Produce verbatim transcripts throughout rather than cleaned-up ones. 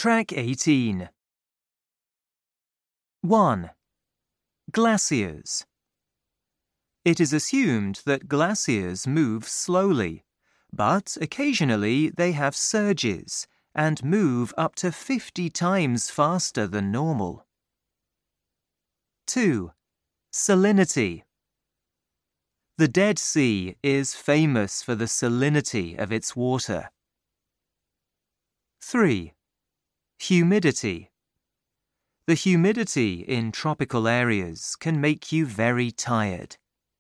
Track eighteen. one. Glaciers. It is assumed that glaciers move slowly, but occasionally they have surges and move up to fifty times faster than normal. two. Salinity. The Dead Sea is famous for the salinity of its water. three. Humidity. The humidity in tropical areas can make you very tired.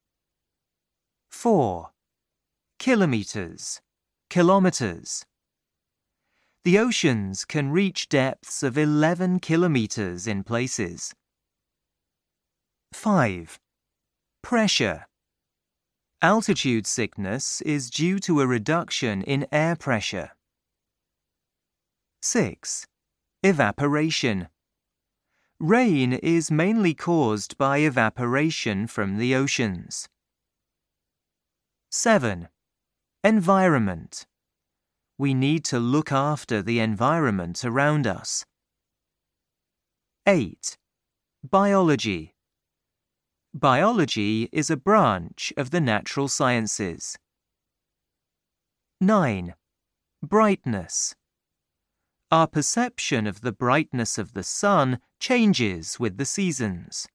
four. Kilometers, kilometers. The oceans can reach depths of eleven kilometers in places. five. Pressure. Altitude sickness is due to a reduction in air pressure. six. Evaporation. Rain is mainly caused by evaporation from the oceans. seven. Environment. We need to look after the environment around us. eight. Biology. Biology is a branch of the natural sciences. nine. Brightness. Our perception of the brightness of the sun changes with the seasons.